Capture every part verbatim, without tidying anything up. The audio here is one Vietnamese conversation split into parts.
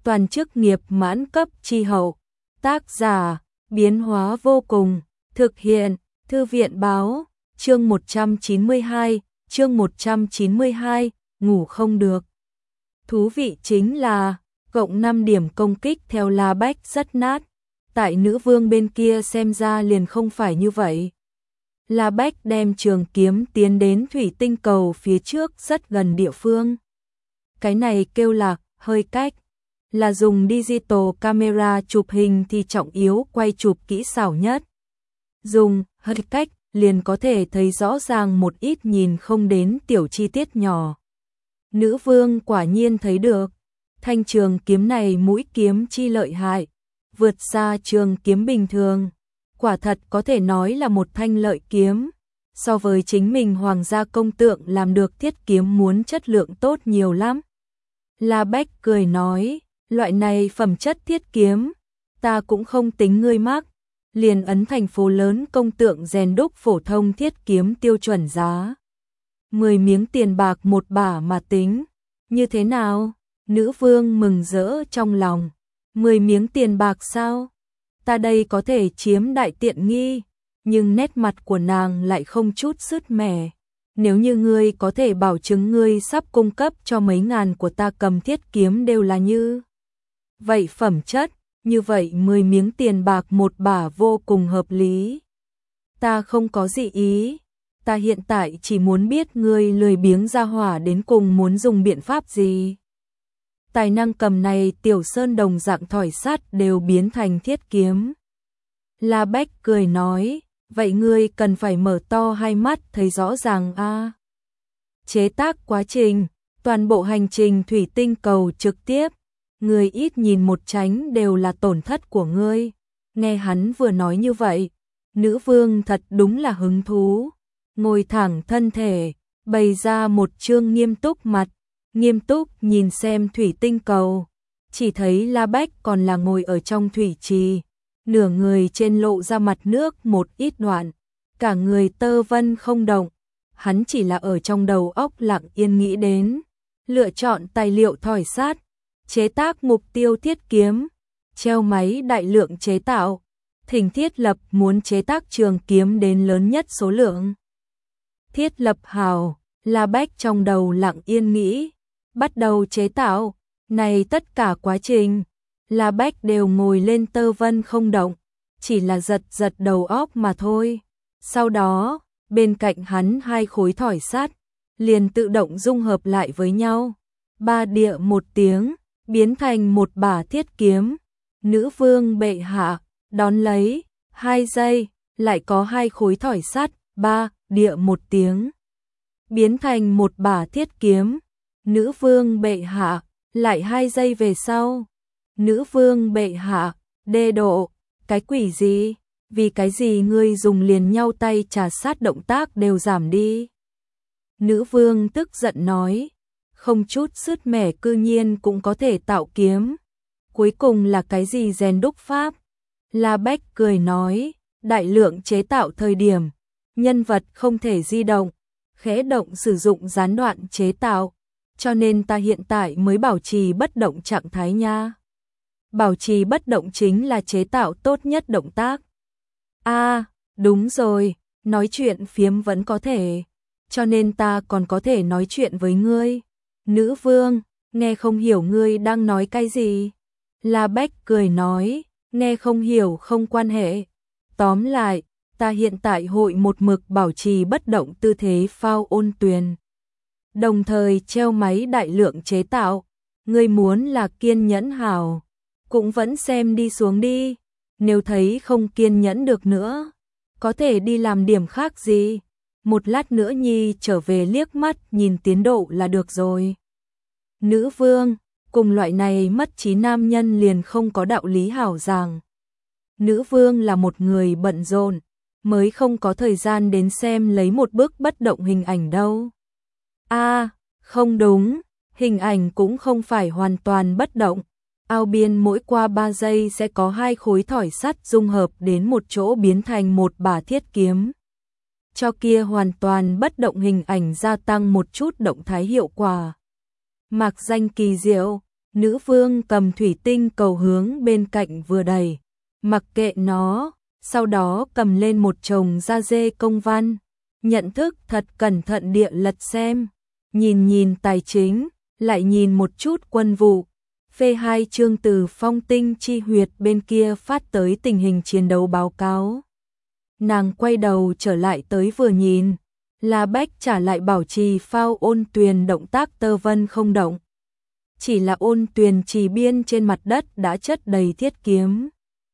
toàn chức nghiệp mãn cấp chi hậu. Tác giả, biến hóa vô cùng, thực hiện, Thư viện báo, chương một trăm chín mươi hai, chương một trăm chín mươi hai, ngủ không được. Thú vị chính là, cộng năm điểm công kích theo La Bách rất nát, tại nữ vương bên kia xem ra liền không phải như vậy. La Bách đem trường kiếm tiến đến thủy tinh cầu phía trước rất gần địa phương. Cái này kêu là hơi cách, là dùng digital camera chụp hình thì trọng yếu quay chụp kỹ xảo nhất. Dùng hơi cách liền có thể thấy rõ ràng một ít nhìn không đến tiểu chi tiết nhỏ. Nữ vương quả nhiên thấy được, thanh trường kiếm này mũi kiếm chi lợi hại, vượt xa trường kiếm bình thường. Quả thật có thể nói là một thanh lợi kiếm, so với chính mình hoàng gia công tượng làm được thiết kiếm muốn chất lượng tốt nhiều lắm. La Bách cười nói, loại này phẩm chất thiết kiếm, ta cũng không tính ngươi mắc, liền ấn thành phố lớn công tượng rèn đúc phổ thông thiết kiếm tiêu chuẩn giá. mười miếng tiền bạc một bả mà tính, như thế nào? Nữ vương mừng rỡ trong lòng, mười miếng tiền bạc sao? Ta đây có thể chiếm đại tiện nghi, nhưng nét mặt của nàng lại không chút sứt mẻ. Nếu như ngươi có thể bảo chứng ngươi sắp cung cấp cho mấy ngàn của ta cầm thiết kiếm đều là như vậy phẩm chất, như vậy mười miếng tiền bạc một bả vô cùng hợp lý. Ta không có gì ý, ta hiện tại chỉ muốn biết ngươi lười biếng ra hỏa đến cùng muốn dùng biện pháp gì. Tài năng cầm này tiểu sơn đồng dạng thỏi sắt đều biến thành thiết kiếm. La Bách cười nói, vậy ngươi cần phải mở to hai mắt thấy rõ ràng a. À. Chế tác quá trình, toàn bộ hành trình thủy tinh cầu trực tiếp, ngươi ít nhìn một tránh đều là tổn thất của ngươi. Nghe hắn vừa nói như vậy, nữ vương thật đúng là hứng thú, ngồi thẳng thân thể, bày ra một trương nghiêm túc mặt. Nghiêm túc nhìn xem thủy tinh cầu, chỉ thấy La Bách còn là ngồi ở trong thủy trì, nửa người trên lộ ra mặt nước một ít đoạn, cả người tơ vân không động, hắn chỉ là ở trong đầu óc lặng yên nghĩ đến, lựa chọn tài liệu thỏi sắt, chế tác mục tiêu thiết kiếm, treo máy đại lượng chế tạo, thỉnh thiết lập muốn chế tác trường kiếm đến lớn nhất số lượng. Thiết lập hào, La Bách trong đầu lặng yên nghĩ, bắt đầu chế tạo, này tất cả quá trình, La Bách đều ngồi lên tơ vân không động, chỉ là giật giật đầu óc mà thôi. Sau đó, bên cạnh hắn hai khối thỏi sắt liền tự động dung hợp lại với nhau. Ba địa một tiếng, biến thành một bả thiết kiếm. Nữ vương bệ hạ, đón lấy, hai giây, lại có hai khối thỏi sắt, ba địa một tiếng, biến thành một bả thiết kiếm. Nữ vương bệ hạ, lại hai giây về sau. Nữ vương bệ hạ, đê độ, cái quỷ gì? Vì cái gì ngươi dùng liền nhau tay trà sát động tác đều giảm đi? Nữ vương tức giận nói, không chút sứt mẻ cư nhiên cũng có thể tạo kiếm. Cuối cùng là cái gì rèn đúc pháp? La Bách cười nói, đại lượng chế tạo thời điểm, nhân vật không thể di động, khẽ động sử dụng gián đoạn chế tạo. Cho nên ta hiện tại mới bảo trì bất động trạng thái nha. Bảo trì bất động chính là chế tạo tốt nhất động tác. A, à, đúng rồi, nói chuyện phiếm vẫn có thể. Cho nên ta còn có thể nói chuyện với ngươi. Nữ vương, nghe không hiểu ngươi đang nói cái gì. La Bách cười nói, nghe không hiểu không quan hệ. Tóm lại, ta hiện tại hội một mực bảo trì bất động tư thế phao ôn tuyền. Đồng thời treo máy đại lượng chế tạo, ngươi muốn là kiên nhẫn hảo, cũng vẫn xem đi xuống đi, nếu thấy không kiên nhẫn được nữa, có thể đi làm điểm khác gì, một lát nữa nhi trở về liếc mắt nhìn tiến độ là được rồi. Nữ vương, cùng loại này mất trí nam nhân liền không có đạo lý hảo giảng. Nữ vương là một người bận rộn, mới không có thời gian đến xem lấy một bước bất động hình ảnh đâu. A, à, không đúng, hình ảnh cũng không phải hoàn toàn bất động. Ao biên mỗi qua ba giây sẽ có hai khối thỏi sắt dung hợp đến một chỗ biến thành một bả thiết kiếm. Cho kia hoàn toàn bất động hình ảnh gia tăng một chút động thái hiệu quả. Mạc danh kỳ diệu, Nữ vương cầm thủy tinh cầu hướng bên cạnh vừa đẩy, mặc kệ nó, sau đó cầm lên một chồng da dê công văn, nhận thức thật cẩn thận địa lật xem, nhìn nhìn tài chính, lại nhìn một chút quân vụ, phê hai chương từ Phong Tinh Chi Huyệt bên kia phát tới tình hình chiến đấu báo cáo. Nàng quay đầu trở lại tới vừa nhìn, La Bách trả lại bảo trì phao ôn tuyền động tác tơ vân không động. Chỉ là ôn tuyền trì biên trên mặt đất đã chất đầy thiết kiếm.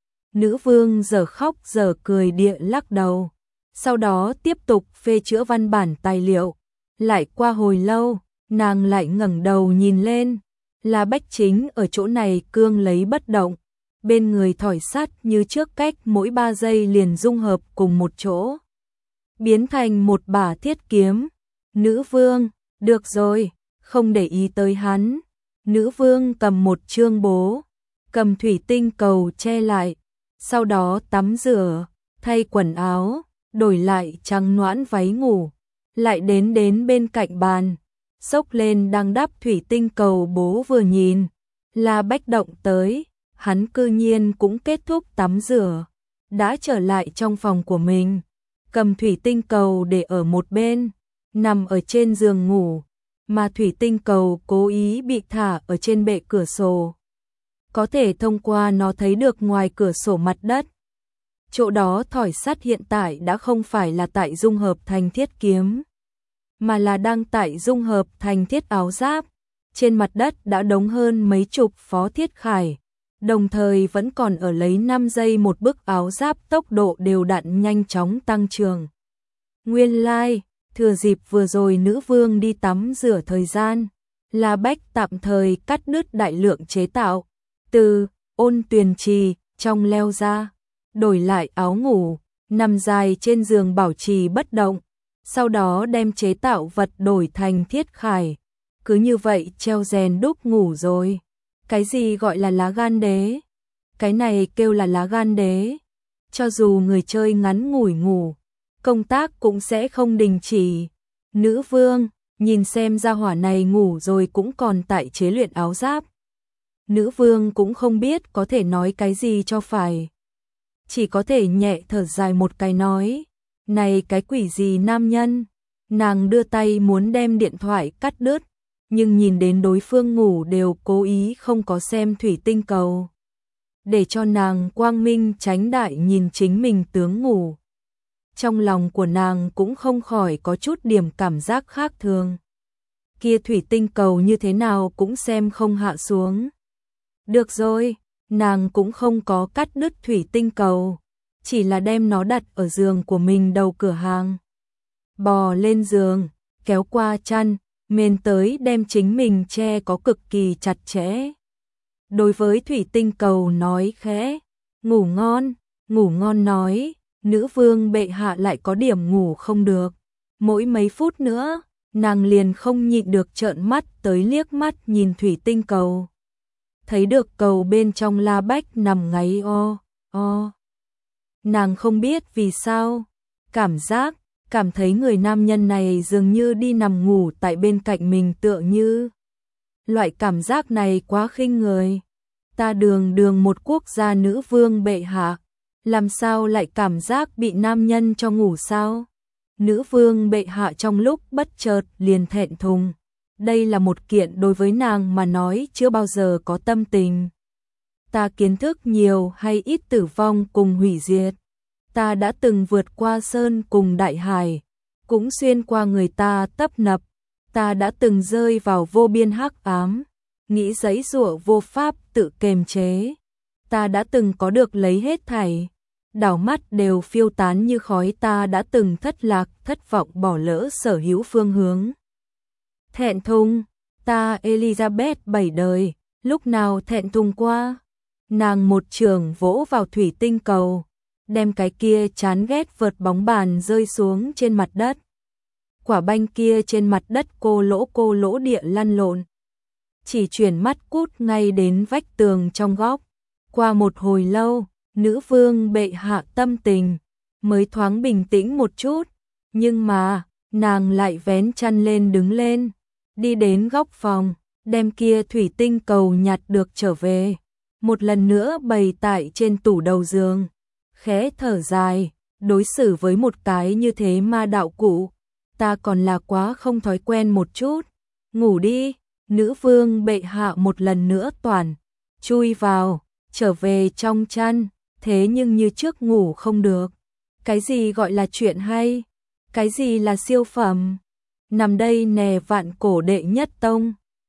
Nữ vương giờ khóc giờ cười địa lắc đầu, sau đó tiếp tục phê chữa văn bản tài liệu. Lại qua hồi lâu, nàng lại ngẩng đầu nhìn lên, La Bách chính ở chỗ này cương lấy bất động, bên người thỏi sắt như trước cách mỗi ba giây liền dung hợp cùng một chỗ, biến thành một bả thiết kiếm. Nữ vương, được rồi, không để ý tới hắn. Nữ vương cầm một chương bố, cầm thủy tinh cầu che lại, sau đó tắm rửa, thay quần áo, đổi lại trắng noãn váy ngủ, lại đến đến bên cạnh bàn, xốc lên đang đắp thủy tinh cầu bố vừa nhìn, La Bách động tới, hắn cư nhiên cũng kết thúc tắm rửa, đã trở lại trong phòng của mình, cầm thủy tinh cầu để ở một bên, nằm ở trên giường ngủ, mà thủy tinh cầu cố ý bị thả ở trên bệ cửa sổ. Có thể thông qua nó thấy được ngoài cửa sổ mặt đất. Chỗ đó thỏi sắt hiện tại đã không phải là tại dung hợp thành thiết kiếm, mà là đang tại dung hợp thành thiết áo giáp. Trên mặt đất đã đống hơn mấy chục phó thiết khải, đồng thời vẫn còn ở lấy năm giây một bức áo giáp tốc độ đều đặn nhanh chóng tăng trưởng. Nguyên lai, like, thừa dịp vừa rồi nữ vương đi tắm rửa thời gian, La Bách tạm thời cắt đứt đại lượng chế tạo, từ ôn tuyền trì trong leo ra, đổi lại áo ngủ, nằm dài trên giường bảo trì bất động, sau đó đem chế tạo vật đổi thành thiết khải, cứ như vậy treo rèn đúc ngủ rồi. Cái gì gọi là lá gan đế? Cái này kêu là lá gan đế. Cho dù người chơi ngắn ngủi ngủ, công tác cũng sẽ không đình chỉ. Nữ vương, nhìn xem gia hỏa này ngủ rồi cũng còn tại chế luyện áo giáp. Nữ vương cũng không biết có thể nói cái gì cho phải. Chỉ có thể nhẹ thở dài một cái nói, này cái quỷ gì nam nhân. Nàng đưa tay muốn đem điện thoại cắt đứt, nhưng nhìn đến đối phương ngủ đều cố ý không có xem thủy tinh cầu, để cho nàng quang minh chánh đại nhìn chính mình tướng ngủ. Trong lòng của nàng cũng không khỏi có chút điểm cảm giác khác thường. Kia thủy tinh cầu như thế nào cũng xem không hạ xuống. Được rồi, nàng cũng không có cắt đứt thủy tinh cầu, chỉ là đem nó đặt ở giường của mình đầu cửa hàng. Bò lên giường, kéo qua chăn, mền tới đem chính mình che có cực kỳ chặt chẽ. Đối với thủy tinh cầu nói khẽ, ngủ ngon, ngủ ngon nói, nữ vương bệ hạ lại có điểm ngủ không được. Mỗi mấy phút nữa, nàng liền không nhịn được trợn mắt tới liếc mắt nhìn thủy tinh cầu. Thấy được cầu bên trong La Bách nằm ngáy o, o. Nàng không biết vì sao, cảm giác, cảm thấy người nam nhân này dường như đi nằm ngủ tại bên cạnh mình tựa như. Loại cảm giác này quá khinh người. Ta đường đường một quốc gia nữ vương bệ hạ, làm sao lại cảm giác bị nam nhân cho ngủ sao? Nữ vương bệ hạ trong lúc bất chợt liền thẹn thùng. Đây là một kiện đối với nàng mà nói chưa bao giờ có tâm tình. Ta kiến thức nhiều hay ít tử vong cùng hủy diệt. Ta đã từng vượt qua sơn cùng đại hải, cũng xuyên qua người ta tấp nập. Ta đã từng rơi vào vô biên hắc ám, nghĩ giãy giụa vô pháp tự kềm chế. Ta đã từng có được lấy hết thảy, đảo mắt đều phiêu tán như khói. Ta đã từng thất lạc, thất vọng bỏ lỡ sở hữu phương hướng. Thẹn thùng, ta Elizabeth bảy đời, lúc nào thẹn thùng qua? Nàng một trường vỗ vào thủy tinh cầu, đem cái kia chán ghét vợt bóng bàn rơi xuống trên mặt đất. Quả banh kia trên mặt đất cô lỗ cô lỗ địa lăn lộn. Chỉ chuyển mắt cút ngay đến vách tường trong góc. Qua một hồi lâu, nữ vương bệ hạ tâm tình mới thoáng bình tĩnh một chút. Nhưng mà, nàng lại vén chăn lên đứng lên, đi đến góc phòng, đem kia thủy tinh cầu nhặt được trở về, một lần nữa bày tại trên tủ đầu giường, khẽ thở dài, đối xử với một cái như thế ma đạo cụ, ta còn là quá không thói quen một chút. Ngủ đi, nữ vương bệ hạ một lần nữa toàn chui vào, trở về trong chăn, thế nhưng như trước ngủ không được. Cái gì gọi là chuyện hay? Cái gì là siêu phẩm? Nằm đây nè vạn cổ đệ nhất tông.